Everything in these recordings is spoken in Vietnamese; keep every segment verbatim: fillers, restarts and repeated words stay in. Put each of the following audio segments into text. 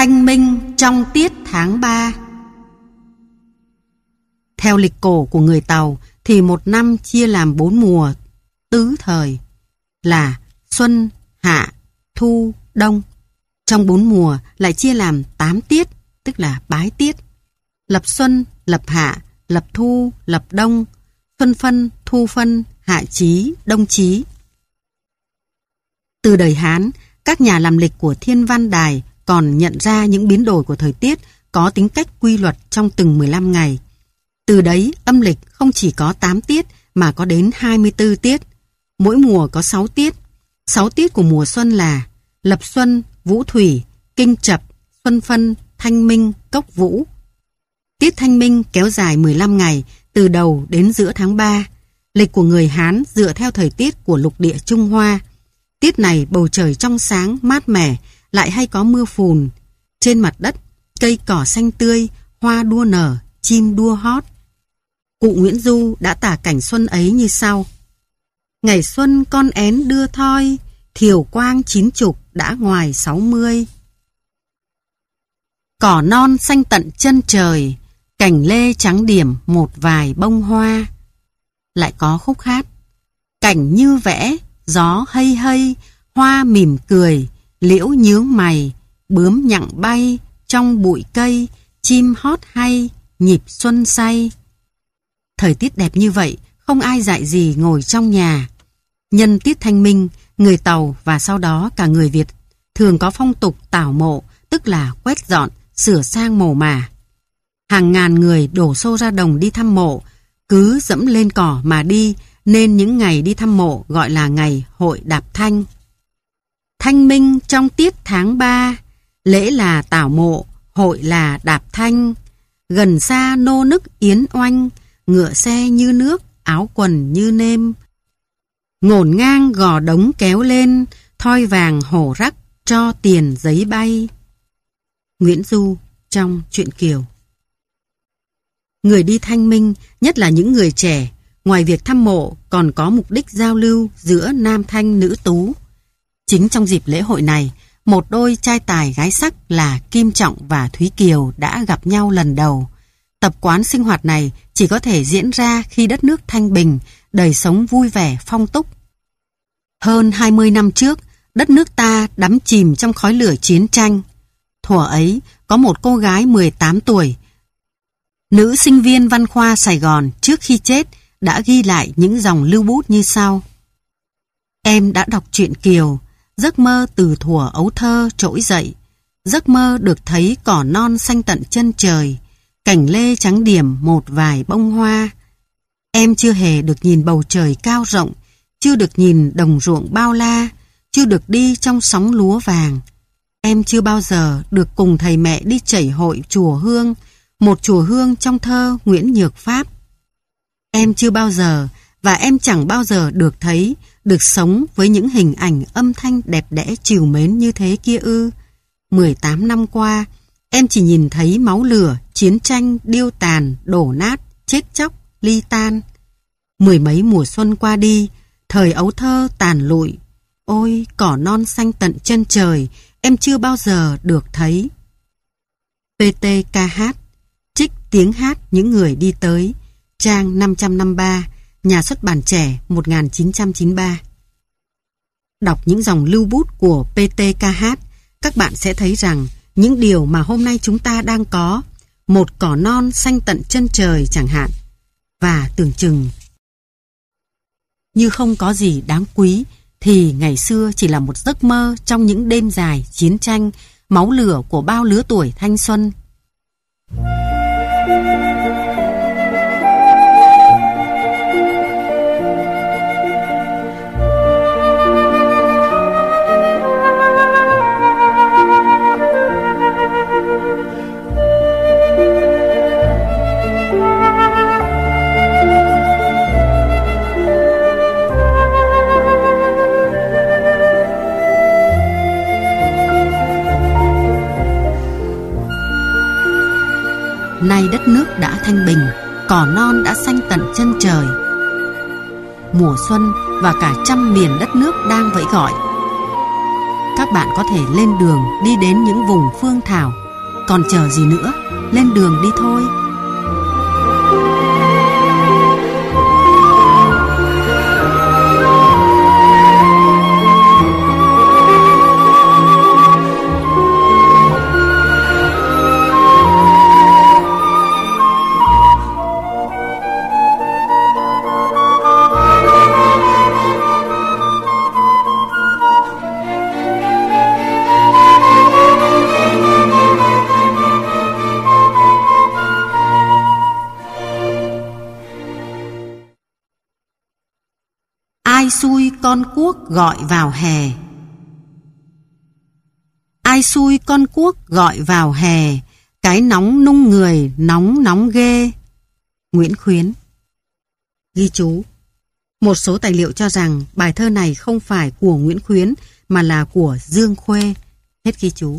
Thanh minh trong tiết tháng ba. Theo lịch cổ của người Tàu thì một năm chia làm bốn mùa tứ thời là xuân, hạ, thu, đông. Trong bốn mùa lại chia làm tám tiết, tức là bái tiết. Lập xuân, lập hạ, lập thu, lập đông, xuân phân, thu phân, hạ chí, đông chí. Từ đời Hán, các nhà làm lịch của Thiên Văn Đài còn nhận ra những biến đổi của thời tiết có tính cách quy luật trong từng mười lăm ngày. Từ đấy, âm lịch không chỉ có tám tiết mà có đến hai mươi tư tiết. Mỗi mùa có sáu tiết. sáu tiết của mùa xuân là lập xuân, vũ thủy, kinh chập, xuân phân, thanh minh, cốc vũ. Tiết thanh minh kéo dài mười lăm ngày, từ đầu đến giữa tháng ba. Lịch của người Hán dựa theo thời tiết của lục địa Trung Hoa. Tiết này bầu trời trong sáng, mát mẻ, lại hay có mưa phùn. Trên mặt đất, cây cỏ xanh tươi, hoa đua nở, chim đua hót. Cụ Nguyễn Du đã tả cảnh xuân ấy như sau. Ngày xuân con én đưa thoi, thiều quang chín chục đã ngoài sáu mươi. Cỏ non xanh tận chân trời, cành lê trắng điểm một vài bông hoa. Lại có khúc hát. Cảnh như vẽ, gió hây hây, hoa mỉm cười, liễu nhướng mày, bướm nhặng bay, trong bụi cây, chim hót hay, nhịp xuân say. Thời tiết đẹp như vậy, không ai dạy gì ngồi trong nhà. Nhân tiết thanh minh, người Tàu và sau đó cả người Việt thường có phong tục tảo mộ, tức là quét dọn, sửa sang mồ mả. Hàng ngàn người đổ xô ra đồng đi thăm mộ, cứ dẫm lên cỏ mà đi, nên những ngày đi thăm mộ gọi là ngày hội đạp thanh. Thanh minh trong tiết tháng ba, lễ là tảo mộ, hội là đạp thanh. Gần xa nô nức yến oanh, ngựa xe như nước, áo quần như nêm. Ngổn ngang gò đống kéo lên, thoi vàng hổ rắc, cho tiền giấy bay. Nguyễn Du trong Truyện Kiều. Người đi thanh minh, nhất là những người trẻ, ngoài việc thăm mộ còn có mục đích giao lưu giữa nam thanh nữ tú. Chính trong dịp lễ hội này, một đôi trai tài gái sắc là Kim Trọng và Thúy Kiều đã gặp nhau lần đầu. Tập quán sinh hoạt này chỉ có thể diễn ra khi đất nước thanh bình, đời sống vui vẻ, phong túc. Hơn hai mươi năm trước, đất nước ta đắm chìm trong khói lửa chiến tranh. Thuở ấy, có một cô gái mười tám tuổi, nữ sinh viên văn khoa Sài Gòn trước khi chết đã ghi lại những dòng lưu bút như sau. Em đã đọc truyện Kiều, giấc mơ từ thuở ấu thơ trỗi dậy, giấc mơ được thấy cỏ non xanh tận chân trời, cành lê trắng điểm một vài bông hoa. Em chưa hề được nhìn bầu trời cao rộng, chưa được nhìn đồng ruộng bao la, chưa được đi trong sóng lúa vàng. Em chưa bao giờ được cùng thầy mẹ đi chảy hội chùa Hương, một chùa Hương trong thơ Nguyễn Nhược Pháp. Em chưa bao giờ và em chẳng bao giờ được thấy, được sống với những hình ảnh âm thanh đẹp đẽ trìu mến như thế kia ư. mười tám năm qua, em chỉ nhìn thấy máu lửa, chiến tranh, điêu tàn, đổ nát, chết chóc, ly tan. Mười mấy mùa xuân qua đi, thời ấu thơ tàn lụi. Ôi, cỏ non xanh tận chân trời, em chưa bao giờ được thấy. pê tê ca hát, trích tiếng hát những người đi tới, trang năm trăm năm mươi ba, Nhà xuất bản Trẻ, một nghìn chín trăm chín mươi ba. Đọc những dòng lưu bút của pê tê ca hát, các bạn sẽ thấy rằng những điều mà hôm nay chúng ta đang có, một cỏ non xanh tận chân trời chẳng hạn, và tưởng chừng như không có gì đáng quý, thì ngày xưa chỉ là một giấc mơ trong những đêm dài chiến tranh, máu lửa của bao lứa tuổi thanh xuân. Nay đất nước đã thanh bình, cỏ non đã xanh tận chân trời. Mùa xuân và cả trăm miền đất nước đang vẫy gọi. các bạn có thể lên đường đi đến những vùng phương thảo. Còn chờ gì nữa, lên đường đi thôi. Ai xui con cuốc gọi vào hè. Ai xui con cuốc gọi vào hè, cái nóng nung người nóng nóng ghê. Nguyễn Khuyến. Ghi chú: một số tài liệu cho rằng bài thơ này không phải của Nguyễn Khuyến mà là của Dương Khuê. Hết ghi chú.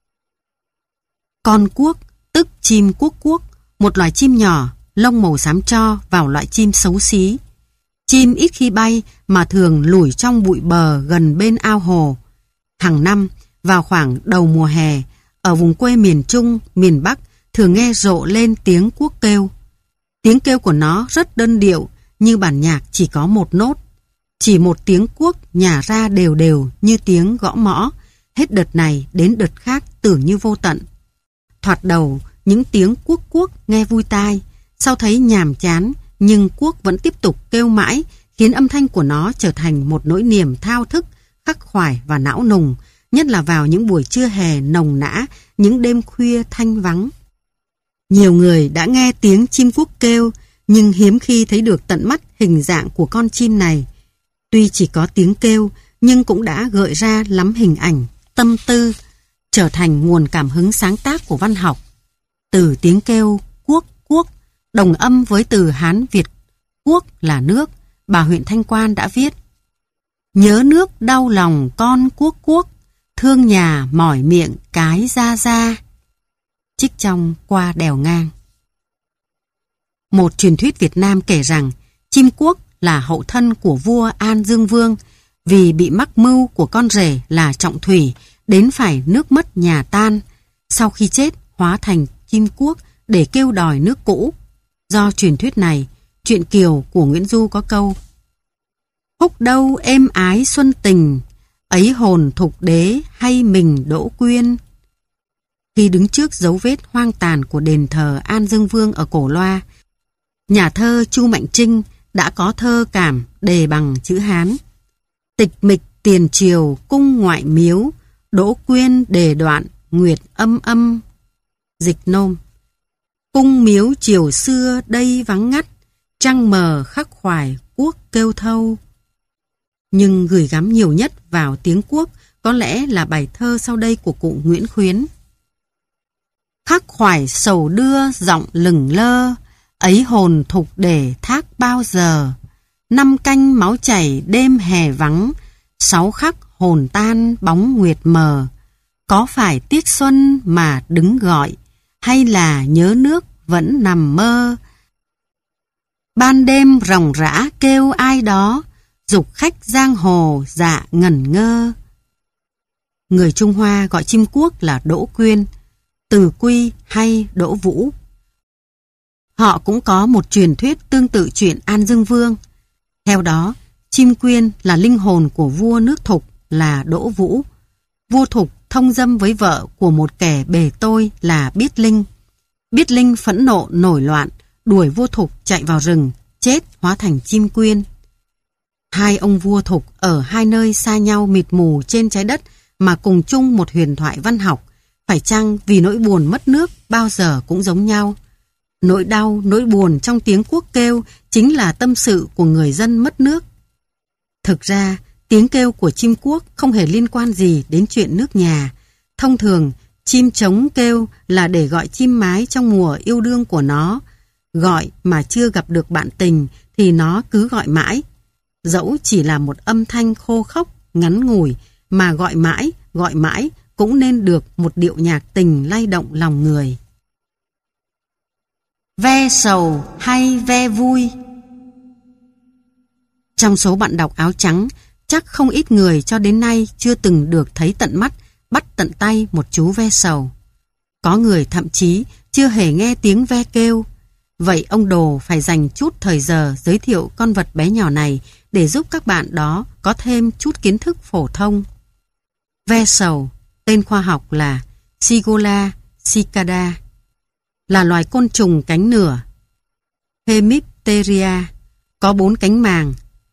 Con cuốc tức chim cuốc cuốc, một loài chim nhỏ, lông màu xám tro, vào loại chim xấu xí. Chim ít khi bay mà thường lủi trong bụi bờ gần bên ao hồ. Hàng năm, vào khoảng đầu mùa hè, ở vùng quê miền Trung, miền Bắc thường nghe rộ lên tiếng cuốc kêu. Tiếng kêu của nó rất đơn điệu, như bản nhạc chỉ có một nốt. Chỉ một tiếng cuốc nhả ra đều đều như tiếng gõ mõ, hết đợt này đến đợt khác tưởng như vô tận. Thoạt đầu, những tiếng cuốc cuốc nghe vui tai, sau thấy nhàm chán, nhưng cuốc vẫn tiếp tục kêu mãi, khiến âm thanh của nó trở thành một nỗi niềm thao thức, khắc khoải và não nùng, nhất là vào những buổi trưa hè nồng nã, những đêm khuya thanh vắng. Nhiều người đã nghe tiếng chim cuốc kêu, nhưng hiếm khi thấy được tận mắt hình dạng của con chim này. Tuy chỉ có tiếng kêu, nhưng cũng đã gợi ra lắm hình ảnh, tâm tư, trở thành nguồn cảm hứng sáng tác của văn học. Từ tiếng kêu cuốc cuốc, đồng âm với từ Hán Việt cuốc là nước, bà huyện Thanh Quan đã viết: nhớ nước đau lòng con cuốc cuốc, thương nhà mỏi miệng cái ra ra. Trích trong Qua đèo ngang. Một truyền thuyết Việt Nam kể rằng chim cuốc là hậu thân của vua An Dương Vương, vì bị mắc mưu của con rể là Trọng Thủy, đến phải nước mất nhà tan. Sau khi chết hóa thành chim cuốc để kêu đòi nước cũ. Do truyền thuyết này, truyện Kiều của Nguyễn Du có câu: húc đâu êm ái xuân tình, ấy hồn thục đế hay mình Đỗ Quyên. Khi đứng trước dấu vết hoang tàn của đền thờ An Dương Vương ở Cổ Loa, nhà thơ Chu Mạnh Trinh đã có thơ cảm đề bằng chữ Hán: tịch mịch tiền triều cung ngoại miếu, Đỗ Quyên đề đoạn nguyệt âm âm. Dịch nôm: cung miếu chiều xưa đây vắng ngắt, trăng mờ khắc khoải cuốc kêu thâu. Nhưng gửi gắm nhiều nhất vào tiếng cuốc có lẽ là bài thơ sau đây của cụ Nguyễn Khuyến: khắc khoải sầu đưa giọng lừng lơ, ấy hồn thục để thác bao giờ. Năm canh máu chảy đêm hè vắng, sáu khắc hồn tan bóng nguyệt mờ. Có phải tiếc xuân mà đứng gọi, hay là nhớ nước vẫn nằm mơ. Ban đêm ròng rã kêu ai đó, dục khách giang hồ dạ ngẩn ngơ. Người Trung Hoa gọi chim cuốc là Đỗ Quyên, Từ Quy hay Đỗ Vũ. Họ cũng có một truyền thuyết tương tự chuyện An Dương Vương. Theo đó, chim quyên là linh hồn của vua nước Thục là Đỗ Vũ. Vua Thục thông dâm với vợ của một kẻ bề tôi là Biết Linh. Biết Linh phẫn nộ nổi loạn, đuổi vua Thục chạy vào rừng, chết hóa thành chim quyên. Hai ông vua Thục ở hai nơi xa nhau mịt mù trên trái đất mà cùng chung một huyền thoại văn học, phải chăng vì nỗi buồn mất nước bao giờ cũng giống nhau? Nỗi đau, nỗi buồn trong tiếng cuốc kêu chính là tâm sự của người dân mất nước. Thực ra, tiếng kêu của chim cuốc không hề liên quan gì đến chuyện nước nhà. Thông thường, chim trống kêu là để gọi chim mái trong mùa yêu đương của nó. Gọi mà chưa gặp được bạn tình thì nó cứ gọi mãi. Dẫu chỉ là một âm thanh khô khốc, ngắn ngủi, mà gọi mãi, gọi mãi cũng nên được một điệu nhạc tình lay động lòng người. Ve sầu hay ve vui? Trong số bạn đọc áo trắng, Chắc không ít người cho đến nay chưa từng được thấy tận mắt, bắt tận tay một chú ve sầu. Có người thậm chí chưa hề nghe tiếng ve kêu. Vậy ông Đồ phải dành chút thời giờ giới thiệu con vật bé nhỏ này để giúp các bạn đó có thêm chút kiến thức phổ thông. Ve sầu, tên khoa học là Sigola cicada, là loài côn trùng cánh nửa Hemipteria, có bốn cánh màng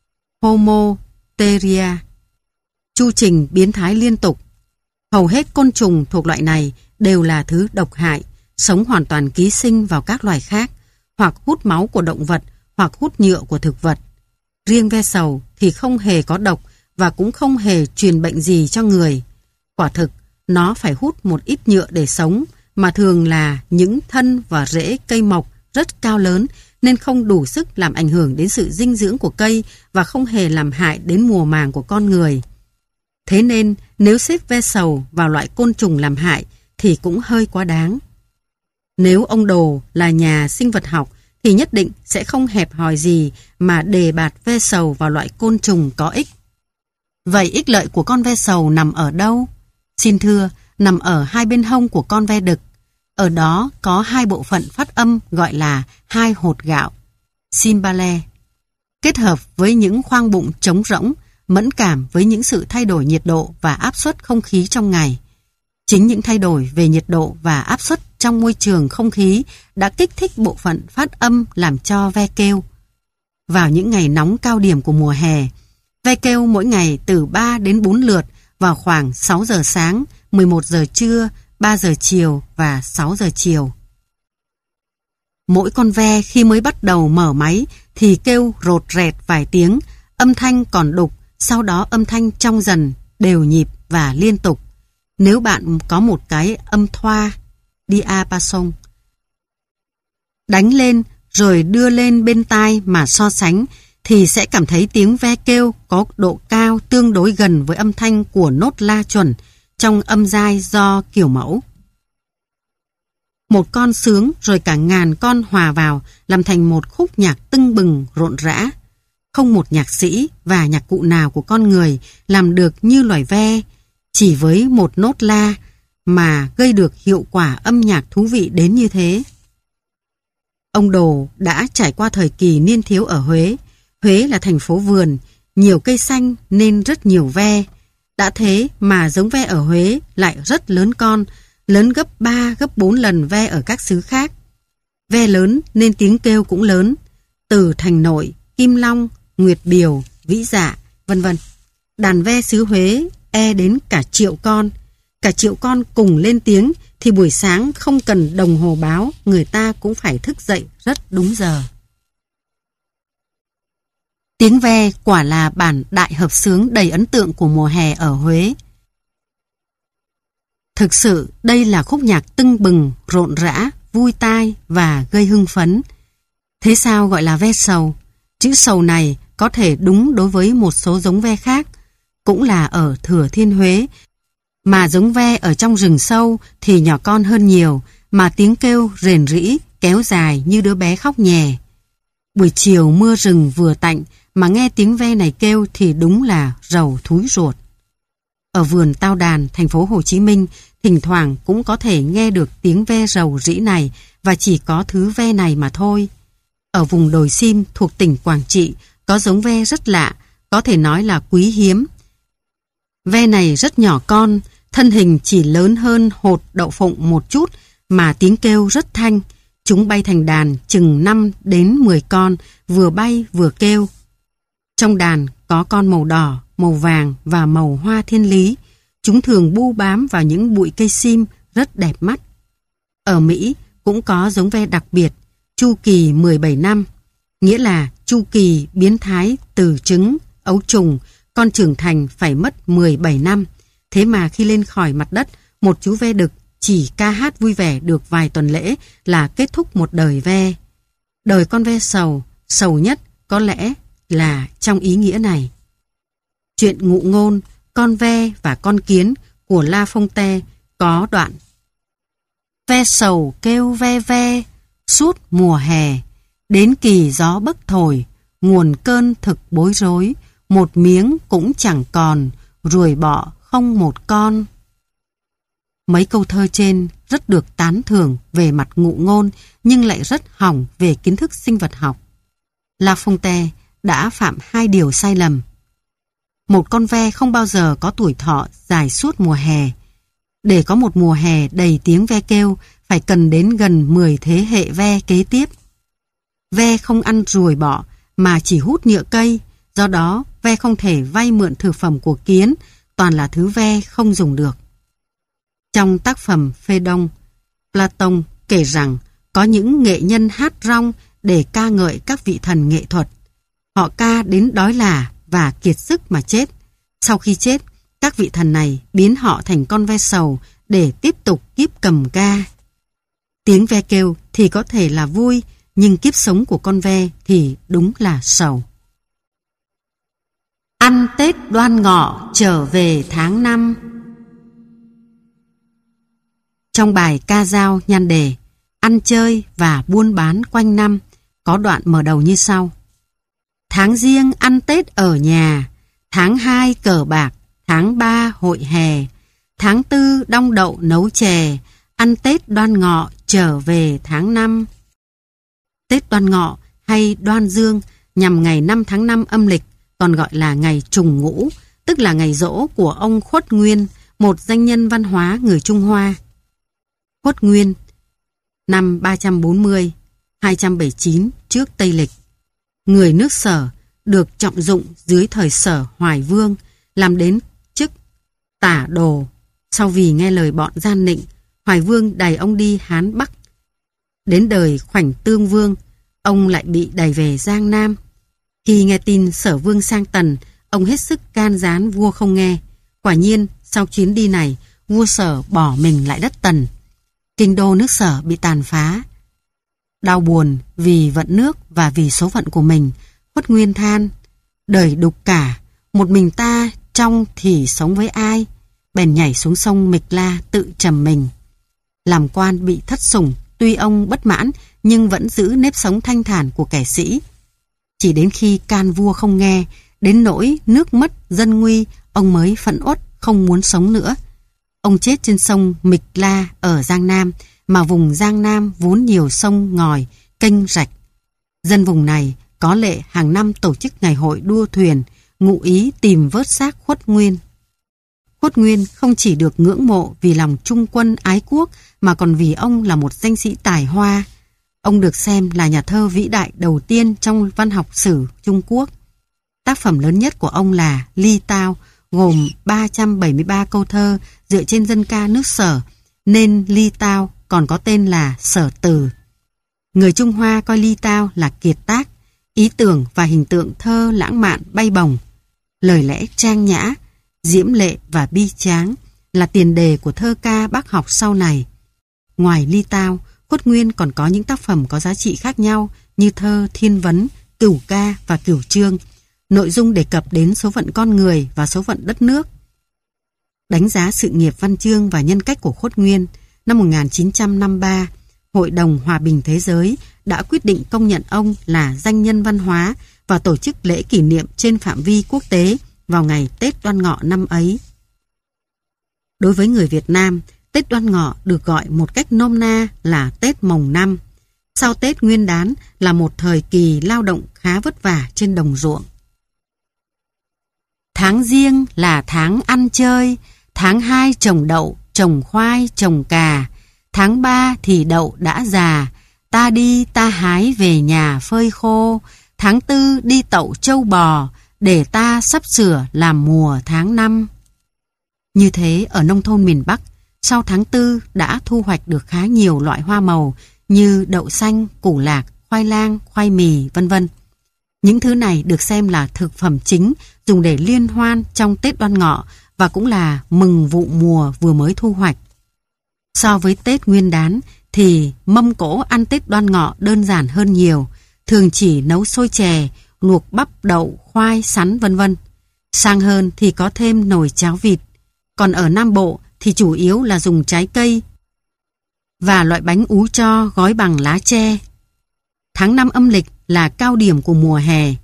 Homopteria, chu trình biến thái liên tục. Hầu hết côn trùng thuộc loại này đều là thứ độc hại, sống hoàn toàn ký sinh vào các loài khác, hoặc hút máu của động vật, hoặc hút nhựa của thực vật. Riêng ve sầu thì không hề có độc và cũng không hề truyền bệnh gì cho người. Quả thực, nó phải hút một ít nhựa để sống, mà thường là những thân và rễ cây mọc rất cao lớn, nên không đủ sức làm ảnh hưởng đến sự dinh dưỡng của cây và không hề làm hại đến mùa màng của con người. Thế nên, nếu xếp ve sầu vào loại côn trùng làm hại thì cũng hơi quá đáng. Nếu ông Đồ là nhà sinh vật học thì nhất định sẽ không hẹp hòi gì mà đề bạt ve sầu vào loại côn trùng có ích. Vậy ích lợi của con ve sầu nằm ở đâu? Xin thưa, nằm ở hai bên hông của con ve đực. Ở đó có hai bộ phận phát âm gọi là hai hột gạo, cymbale, kết hợp với những khoang bụng trống rỗng, mẫn cảm với những sự thay đổi nhiệt độ và áp suất không khí trong ngày. Chính những thay đổi về nhiệt độ và áp suất trong môi trường không khí đã kích thích bộ phận phát âm làm cho ve kêu. Vào những ngày nóng cao điểm của mùa hè, ve kêu mỗi ngày từ ba đến bốn lượt vào khoảng sáu giờ sáng, mười một giờ trưa, ba giờ chiều và sáu giờ chiều. Mỗi con ve khi mới bắt đầu mở máy thì kêu rột rẹt vài tiếng, âm thanh còn đục, sau đó âm thanh trong dần, đều nhịp và liên tục. Nếu bạn có một cái âm thoa, diapason, đánh lên rồi đưa lên bên tai mà so sánh, thì sẽ cảm thấy tiếng ve kêu có độ cao tương đối gần với âm thanh của nốt la chuẩn trong âm giai do kiểu mẫu. Một con sướng rồi cả ngàn con hòa vào làm thành một khúc nhạc tưng bừng rộn rã. Không một nhạc sĩ và nhạc cụ nào của con người làm được như loài ve, chỉ với một nốt la mà gây được hiệu quả âm nhạc thú vị đến như thế. Ông Đồ đã trải qua thời kỳ niên thiếu ở Huế. Huế là thành phố vườn, nhiều cây xanh nên rất nhiều ve. Đã thế mà giống ve ở Huế lại rất lớn con, lớn gấp ba, gấp bốn lần ve ở các xứ khác. Ve lớn nên tiếng kêu cũng lớn. Từ Thành Nội, Kim Long, Nguyệt Biều, Vĩ Dạ, vân vân. Đàn ve xứ Huế e đến cả triệu con. Cả triệu con cùng lên tiếng thì buổi sáng không cần đồng hồ báo, người ta cũng phải thức dậy rất đúng giờ. Tiếng ve quả là bản đại hợp xướng đầy ấn tượng của mùa hè ở Huế. Thực sự đây là khúc nhạc tưng bừng, rộn rã, vui tai và gây hưng phấn. Thế sao gọi là ve sầu? Chữ sầu này có thể đúng đối với một số giống ve khác, cũng là ở Thừa Thiên Huế, mà giống ve ở trong rừng sâu thì nhỏ con hơn nhiều, mà tiếng kêu rền rĩ, kéo dài như đứa bé khóc nhè. Buổi chiều mưa rừng vừa tạnh mà nghe tiếng ve này kêu thì đúng là rầu thúi ruột. Ở vườn Tao Đàn, thành phố Hồ Chí Minh, thỉnh thoảng cũng có thể nghe được tiếng ve rầu rĩ này, và chỉ có thứ ve này mà thôi. Ở vùng đồi Sim thuộc tỉnh Quảng Trị có giống ve rất lạ, có thể nói là quý hiếm. Ve này rất nhỏ con, thân hình chỉ lớn hơn hột đậu phụng một chút mà tiếng kêu rất thanh. Chúng bay thành đàn chừng năm đến mười con, vừa bay vừa kêu. Trong đàn có con màu đỏ, màu vàng và màu hoa thiên lý. Chúng thường bu bám vào những bụi cây sim rất đẹp mắt. Ở Mỹ cũng có giống ve đặc biệt, chu kỳ mười bảy năm, nghĩa là chu kỳ biến thái từ trứng, ấu trùng, con trưởng thành phải mất mười bảy năm. Thế mà khi lên khỏi mặt đất, một chú ve đực chỉ ca hát vui vẻ được vài tuần lễ là kết thúc một đời ve. Đời con ve sầu, sầu nhất có lẽ là trong ý nghĩa này. Chuyện ngụ ngôn Con ve và con kiến của La Fontaine có đoạn: ve sầu kêu ve ve suốt mùa hè, đến kỳ gió bấc thổi, nguồn cơn thực bối rối, một miếng cũng chẳng còn, ruồi bọ không một con. Mấy câu thơ trên rất được tán thưởng về mặt ngụ ngôn nhưng lại rất hỏng về kiến thức sinh vật học. La Fontaine đã phạm hai điều sai lầm. Một con ve không bao giờ có tuổi thọ dài suốt mùa hè. Để có một mùa hè đầy tiếng ve kêu phải cần đến gần mười thế hệ ve kế tiếp. Ve không ăn ruồi bọ mà chỉ hút nhựa cây, do đó ve không thể vay mượn thực phẩm của kiến, toàn là thứ ve không dùng được. Trong tác phẩm Phêdon, Platon kể rằng có những nghệ nhân hát rong để ca ngợi các vị thần nghệ thuật. Họ ca đến đói là và kiệt sức mà chết. Sau khi chết, các vị thần này biến họ thành con ve sầu để tiếp tục kiếp cầm ca. Tiếng ve kêu thì có thể là vui, nhưng kiếp sống của con ve thì đúng là sầu. Ăn Tết Đoan Ngọ trở về tháng năm. Trong bài ca dao nhan đề Ăn chơi và buôn bán quanh năm có đoạn mở đầu như sau. Tháng Giêng ăn Tết ở nhà, tháng hai cờ bạc, tháng ba hội hè, tháng tư đong đậu nấu chè, ăn Tết Đoan Ngọ trở về tháng năm. Tết Đoan Ngọ hay Đoan Dương nhằm ngày năm tháng năm âm lịch, còn gọi là ngày Trùng Ngũ, tức là ngày giỗ của ông Khuất Nguyên, một danh nhân văn hóa người Trung Hoa. Khuất Nguyên, năm ba trăm bốn mươi đến hai trăm bảy mươi chín trước Tây Lịch. Người nước Sở, được trọng dụng dưới thời Sở Hoài Vương, làm đến chức tả đồ. Sau vì nghe lời bọn gian nịnh, Hoài Vương đày ông đi Hán Bắc. Đến đời Khoảnh Tương Vương, ông lại bị đày về Giang Nam. Khi nghe tin Sở Vương sang Tần, ông hết sức can gián vua không nghe. Quả nhiên, sau chuyến đi này, vua Sở bỏ mình lại đất Tần. Kinh đô nước Sở bị tàn phá. Đau buồn vì vận nước và vì số phận của mình, Khuất Nguyên than, đời đục cả, một mình ta trong thì sống với ai? Bèn nhảy xuống sông Mịch La tự trầm mình. Làm quan bị thất sủng, tuy ông bất mãn nhưng vẫn giữ nếp sống thanh thản của kẻ sĩ. Chỉ đến khi can vua không nghe, đến nỗi nước mất dân nguy, ông mới phẫn uất không muốn sống nữa. Ông chết trên sông Mịch La ở Giang Nam, mà vùng Giang Nam vốn nhiều sông ngòi, kênh rạch. Dân vùng này có lệ hàng năm tổ chức ngày hội đua thuyền, ngụ ý tìm vớt xác Khuất Nguyên. Khuất Nguyên không chỉ được ngưỡng mộ vì lòng trung quân ái quốc, mà còn vì ông là một danh sĩ tài hoa. Ông được xem là nhà thơ vĩ đại đầu tiên trong văn học sử Trung Quốc. Tác phẩm lớn nhất của ông là Ly Tao, gồm ba trăm bảy mươi ba câu thơ dựa trên dân ca nước Sở, nên Ly Tao còn có tên là Sở Từ. Người Trung Hoa coi Ly Tao là kiệt tác, ý tưởng và hình tượng thơ lãng mạn bay bổng, lời lẽ trang nhã, diễm lệ và bi tráng là tiền đề của thơ ca bác học sau này. Ngoài Ly Tao, Khuất Nguyên còn có những tác phẩm có giá trị khác nhau như thơ Thiên Vấn, Cửu Ca và Cửu Chương, nội dung đề cập đến số phận con người và số phận đất nước. Đánh giá sự nghiệp văn chương và nhân cách của Khuất Nguyên, năm một nghìn chín trăm năm mươi ba, Hội đồng Hòa bình Thế giới đã quyết định công nhận ông là danh nhân văn hóa và tổ chức lễ kỷ niệm trên phạm vi quốc tế vào ngày Tết Đoan Ngọ năm ấy. Đối với người Việt Nam, Tết Đoan Ngọ được gọi một cách nôm na là Tết Mồng Năm. Sau Tết Nguyên Đán là một thời kỳ lao động khá vất vả trên đồng ruộng. Tháng Giêng là tháng ăn chơi, tháng hai trồng đậu, trồng khoai, trồng cà, tháng ba thì đậu đã già, ta đi ta hái về nhà phơi khô, tháng tư đi tậu trâu bò, để ta sắp sửa làm mùa tháng năm. Như thế ở nông thôn miền Bắc, sau tháng tư đã thu hoạch được khá nhiều loại hoa màu như đậu xanh, củ lạc, khoai lang, khoai mì, vân vân. Những thứ này được xem là thực phẩm chính dùng để liên hoan trong Tết Đoan Ngọ và cũng là mừng vụ mùa vừa mới thu hoạch. So với Tết Nguyên Đán thì mâm cỗ ăn Tết Đoan Ngọ đơn giản hơn nhiều, thường chỉ nấu xôi chè, luộc bắp, đậu, khoai, sắn vân vân. Sang hơn thì có thêm nồi cháo vịt. Còn ở Nam Bộ thì chủ yếu là dùng trái cây và loại bánh ú cho gói bằng lá tre. Tháng năm âm lịch là cao điểm của mùa hè.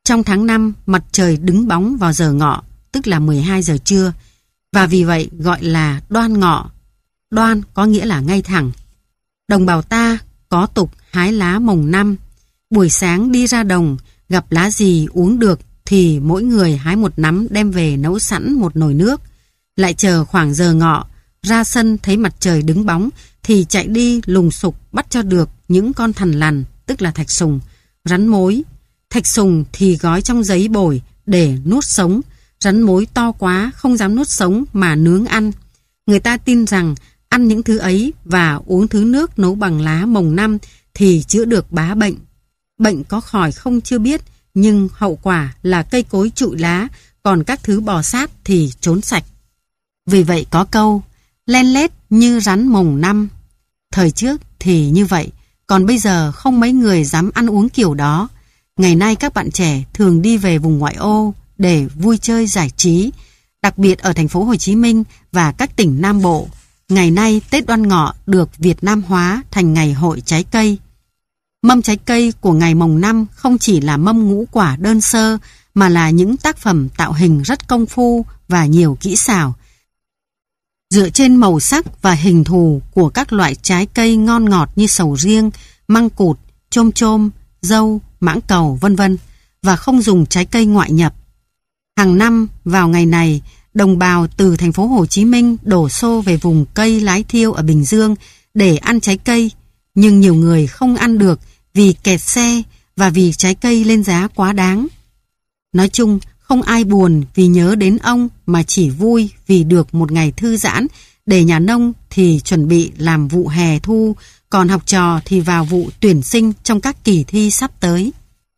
Trong tháng năm, mặt trời đứng bóng vào giờ ngọ, tức là mười hai giờ trưa, và vì vậy gọi là đoan ngọ. Đoan có nghĩa là ngay thẳng. Đồng bào ta có tục hái lá mồng năm. Buổi sáng đi ra đồng, gặp lá gì uống được thì mỗi người hái một nắm đem về nấu sẵn một nồi nước. Lại chờ khoảng giờ ngọ, ra sân thấy mặt trời đứng bóng thì chạy đi lùng sục bắt cho được những con thằn lằn, tức là thạch sùng, rắn mối. Thạch sùng thì gói trong giấy bồi để nuốt sống, rắn mối to quá không dám nuốt sống mà nướng ăn. Người ta tin rằng ăn những thứ ấy và uống thứ nước nấu bằng lá mồng năm thì chữa được bá bệnh. Bệnh có khỏi không chưa biết, nhưng hậu quả là cây cối trụi lá, còn các thứ bò sát thì trốn sạch. Vì vậy có câu, len lét như rắn mồng năm. Thời trước thì như vậy, còn bây giờ không mấy người dám ăn uống kiểu đó. Ngày nay các bạn trẻ thường đi về vùng ngoại ô để vui chơi giải trí, đặc biệt ở thành phố Hồ Chí Minh và các tỉnh Nam Bộ. Ngày nay Tết Đoan Ngọ được Việt Nam hóa thành ngày hội trái cây. Mâm trái cây của ngày mồng năm không chỉ là mâm ngũ quả đơn sơ mà là những tác phẩm tạo hình rất công phu và nhiều kỹ xảo. Dựa trên màu sắc và hình thù của các loại trái cây ngon ngọt như sầu riêng, măng cụt, chôm chôm, dâu, mãng cầu, vân vân, và không dùng trái cây ngoại nhập. Hàng năm vào ngày này, đồng bào từ thành phố Hồ Chí Minh đổ xô về vùng cây Lái Thiêu ở Bình Dương để ăn trái cây, nhưng nhiều người không ăn được vì kẹt xe và vì trái cây lên giá quá đáng. Nói chung, không ai buồn vì nhớ đến ông mà chỉ vui vì được một ngày thư giãn, để nhà nông thì chuẩn bị làm vụ hè thu, còn học trò thì vào vụ tuyển sinh trong các kỳ thi sắp tới.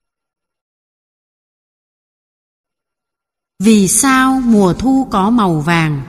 Vì sao mùa thu có màu vàng?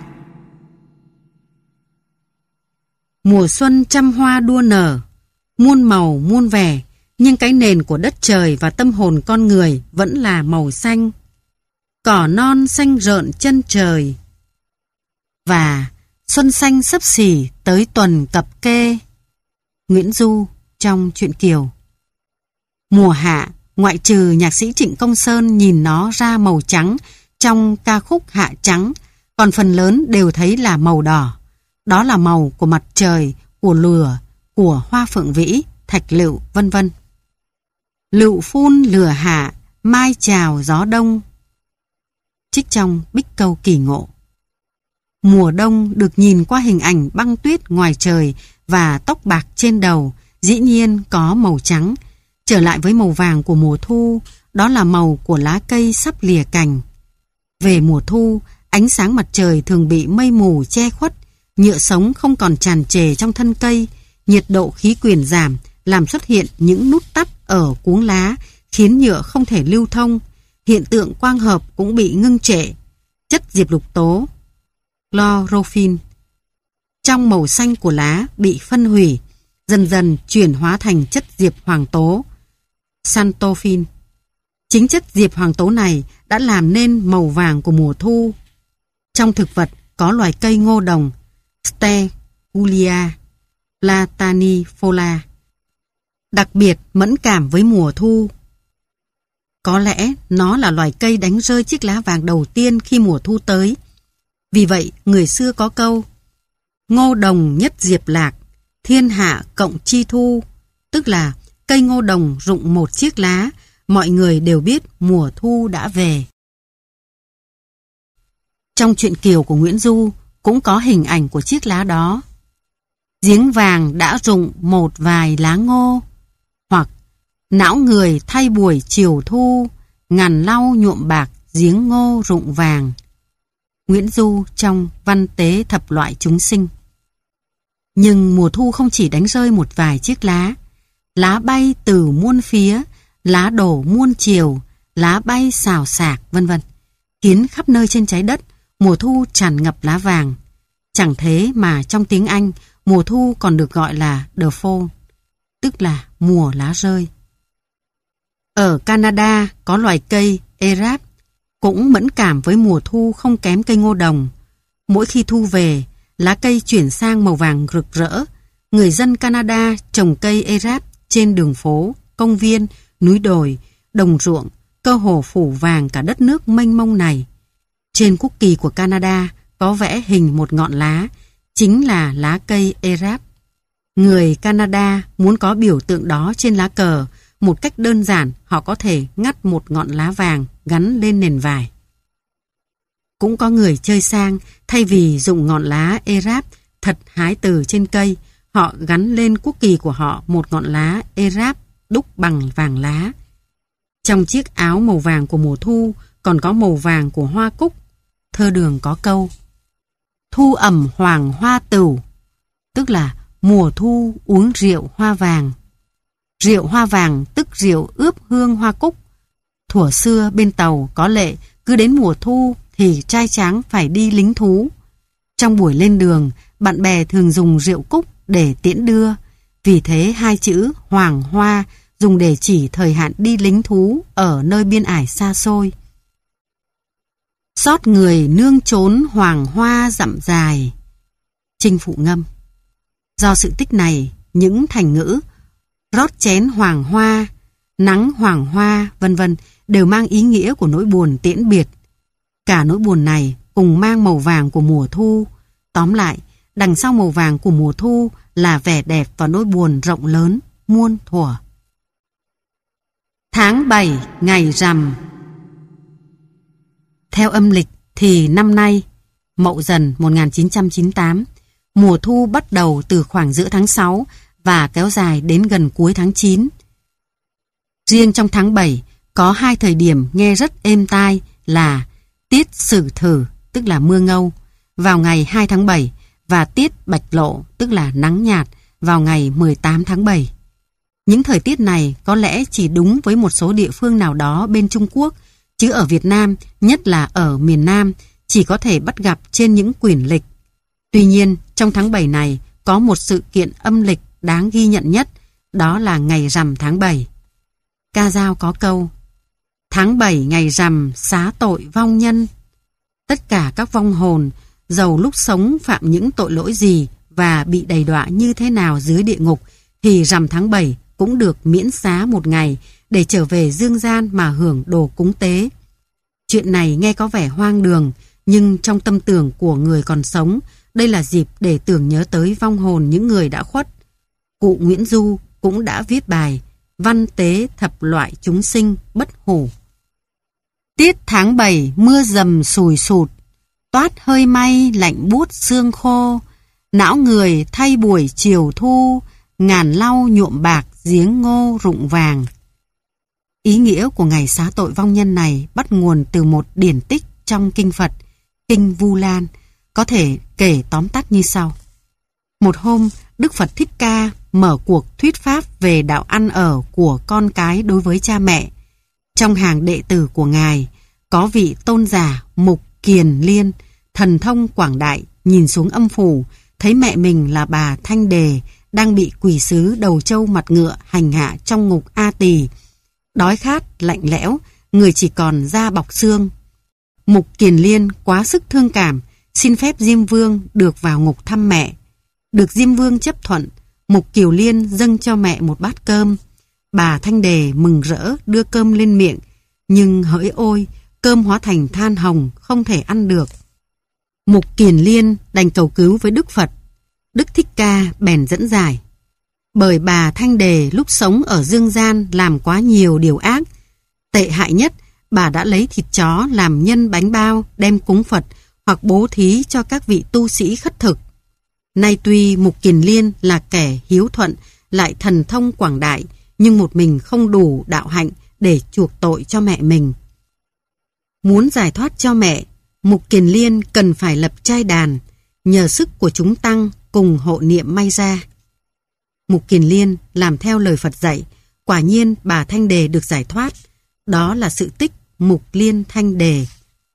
Mùa xuân trăm hoa đua nở, muôn màu muôn vẻ, nhưng cái nền của đất trời và tâm hồn con người vẫn là màu xanh. Cỏ non xanh rợn chân trời, và xuân xanh xấp xỉ tới tuần cập kê. Nguyễn Du trong truyện Kiều. Mùa hạ, ngoại trừ nhạc sĩ Trịnh Công Sơn nhìn nó ra màu trắng trong ca khúc Hạ Trắng, còn phần lớn đều thấy là màu đỏ. Đó là màu của mặt trời, của lửa, của hoa phượng vĩ, thạch lựu, vân vân. Lựu phun lửa hạ, mai chào gió đông. Trích trong Bích Câu Kỳ Ngộ. Mùa đông được nhìn qua hình ảnh băng tuyết ngoài trời và tóc bạc trên đầu, dĩ nhiên có màu trắng. Trở lại với màu vàng của mùa thu, đó là màu của lá cây sắp lìa cành. Về mùa thu, ánh sáng mặt trời thường bị mây mù che khuất, nhựa sống không còn tràn trề trong thân cây, nhiệt độ khí quyển giảm, làm xuất hiện những nút tắt ở cuống lá, khiến nhựa không thể lưu thông. Hiện tượng quang hợp cũng bị ngưng trệ. Chất diệp lục tố, chlorophyll, trong màu xanh của lá bị phân hủy, dần dần chuyển hóa thành chất diệp hoàng tố, xanthophyll. Chính chất diệp hoàng tố này đã làm nên màu vàng của mùa thu. Trong thực vật có loài cây ngô đồng, Stegulia platanifolia, đặc biệt mẫn cảm với mùa thu. Có lẽ nó là loài cây đánh rơi chiếc lá vàng đầu tiên khi mùa thu tới. Vì vậy, người xưa có câu, ngô đồng nhất diệp lạc, thiên hạ cộng chi thu, tức là cây ngô đồng rụng một chiếc lá, mọi người đều biết mùa thu đã về. Trong truyện Kiều của Nguyễn Du cũng có hình ảnh của chiếc lá đó. Giếng vàng đã rụng một vài lá ngô, hoặc não người thay buổi chiều thu, ngàn lau nhuộm bạc giếng ngô rụng vàng. Nguyễn Du trong Văn tế thập loại chúng sinh. Nhưng mùa thu không chỉ đánh rơi một vài chiếc lá. Lá bay từ muôn phía, lá đổ muôn chiều, lá bay xào xạc, vân vân, khiến khắp nơi trên trái đất mùa thu tràn ngập lá vàng. Chẳng thế mà trong tiếng Anh, mùa thu còn được gọi là the fall, tức là mùa lá rơi. Ở Canada có loài cây Erab cũng mẫn cảm với mùa thu không kém cây ngô đồng. Mỗi khi thu về, lá cây chuyển sang màu vàng rực rỡ. Người dân Canada trồng cây Erab trên đường phố, công viên, núi đồi, đồng ruộng, cơ hồ phủ vàng cả đất nước mênh mông này. Trên quốc kỳ của Canada có vẽ hình một ngọn lá, chính là lá cây Erap. Người Canada muốn có biểu tượng đó trên lá cờ, một cách đơn giản họ có thể ngắt một ngọn lá vàng gắn lên nền vải. Cũng có người chơi sang, thay vì dùng ngọn lá Erap thật hái từ trên cây, họ gắn lên quốc kỳ của họ một ngọn lá Erap đúc bằng vàng lá. Trong chiếc áo màu vàng của mùa thu còn có màu vàng của hoa cúc. Thơ Đường có câu: thu ẩm hoàng hoa tửu, tức là mùa thu uống rượu hoa vàng. Rượu hoa vàng tức rượu ướp hương hoa cúc. Thuở xưa bên Tàu có lệ cứ đến mùa thu thì trai tráng phải đi lính thú. Trong buổi lên đường, bạn bè thường dùng rượu cúc để tiễn đưa. Vì thế hai chữ hoàng hoa dùng để chỉ thời hạn đi lính thú ở nơi biên ải xa xôi. Xót người nương trốn hoàng hoa dặm dài. Chinh Phụ Ngâm. Do sự tích này, những thành ngữ rót chén hoàng hoa, nắng hoàng hoa, vân vân đều mang ý nghĩa của nỗi buồn tiễn biệt. Cả nỗi buồn này cùng mang màu vàng của mùa thu. Tóm lại, đằng sau màu vàng của mùa thu là vẻ đẹp và nỗi buồn rộng lớn, muôn thuở. Tháng bảy ngày rằm. Theo âm lịch thì năm nay, Mậu Dần một nghìn chín trăm chín mươi tám, mùa thu bắt đầu từ khoảng giữa tháng sáu và kéo dài đến gần cuối tháng chín. Riêng trong tháng bảy có hai thời điểm nghe rất êm tai là tiết Sử Thử, tức là mưa ngâu, vào ngày hai tháng bảy, và tiết Bạch Lộ, tức là nắng nhạt, vào ngày mười tám tháng bảy. Những thời tiết này có lẽ chỉ đúng với một số địa phương nào đó bên Trung Quốc, chứ ở Việt Nam, nhất là ở miền Nam, chỉ có thể bắt gặp trên những quyển lịch. Tuy nhiên, trong tháng bảy này có một sự kiện âm lịch đáng ghi nhận nhất, đó là ngày rằm tháng bảy. Ca dao có câu: tháng bảy ngày rằm xá tội vong nhân. Tất cả các vong hồn, dầu lúc sống phạm những tội lỗi gì và bị đầy đọa như thế nào dưới địa ngục, thì rằm tháng bảy cũng được miễn xá một ngày để trở về dương gian mà hưởng đồ cúng tế. Chuyện này nghe có vẻ hoang đường, nhưng trong tâm tưởng của người còn sống, đây là dịp để tưởng nhớ tới vong hồn những người đã khuất. Cụ Nguyễn Du cũng đã viết bài Văn tế thập loại chúng sinh bất hủ. Tiết tháng bảy mưa dầm sùi sụt, toát hơi may lạnh buốt sương khô, não người thay buổi chiều thu, ngàn lau nhuộm bạc giếng ngô rụng vàng. Ý nghĩa của ngày xá tội vong nhân này bắt nguồn từ một điển tích trong kinh Phật, kinh Vu Lan, có thể kể tóm tắt như sau. Một hôm, Đức Phật Thích Ca mở cuộc thuyết pháp về đạo ăn ở của con cái đối với cha mẹ. Trong hàng đệ tử của Ngài, có vị tôn giả Mục Kiền Liên, thần thông quảng đại, nhìn xuống âm phủ, thấy mẹ mình là bà Thanh Đề đang bị quỷ sứ đầu trâu mặt ngựa hành hạ trong ngục A Tỳ. Đói khát, lạnh lẽo, người chỉ còn da bọc xương. Mục Kiền Liên quá sức thương cảm, xin phép Diêm Vương được vào ngục thăm mẹ. Được Diêm Vương chấp thuận, Mục Kiều Liên dâng cho mẹ một bát cơm. Bà Thanh Đề mừng rỡ đưa cơm lên miệng, nhưng hỡi ôi, cơm hóa thành than hồng, không thể ăn được. Mục Kiền Liên đành cầu cứu với Đức Phật. Đức Thích Ca bèn dẫn giải. Bởi bà Thanh Đề lúc sống ở dương gian làm quá nhiều điều ác. Tệ hại nhất, bà đã lấy thịt chó làm nhân bánh bao đem cúng Phật hoặc bố thí cho các vị tu sĩ khất thực. Nay tuy Mục Kiền Liên là kẻ hiếu thuận, lại thần thông quảng đại, nhưng một mình không đủ đạo hạnh để chuộc tội cho mẹ mình. Muốn giải thoát cho mẹ, Mục Kiền Liên cần phải lập trai đàn, nhờ sức của chúng tăng cùng hộ niệm may ra. Mục Kiền Liên làm theo lời Phật dạy, quả nhiên bà Thanh Đề được giải thoát. Đó là sự tích Mục Liên Thanh Đề,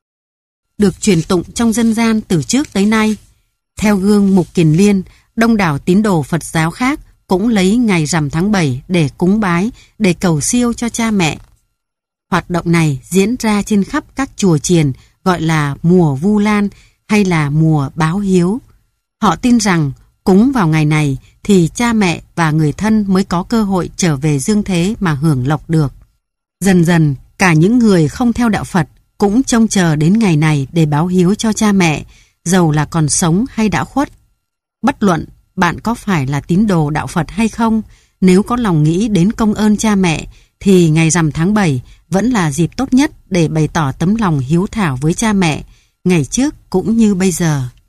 được truyền tụng trong dân gian từ trước tới nay. Theo gương Mục Kiền Liên, đông đảo tín đồ Phật giáo khác cũng lấy ngày rằm tháng bảy để cúng bái, để cầu siêu cho cha mẹ. Hoạt động này diễn ra trên khắp các chùa chiền, gọi là mùa Vu Lan hay là mùa báo hiếu. Họ tin rằng cúng vào ngày này thì cha mẹ và người thân mới có cơ hội trở về dương thế mà hưởng lộc được. Dần dần, Cả những người không theo đạo Phật cũng trông chờ đến ngày này để báo hiếu cho cha mẹ, dầu là còn sống hay đã khuất. Bất luận bạn có phải là tín đồ đạo Phật hay không, nếu có lòng nghĩ đến công ơn cha mẹ, thì ngày rằm tháng bảy vẫn là dịp tốt nhất để bày tỏ tấm lòng hiếu thảo với cha mẹ, ngày trước cũng như bây giờ.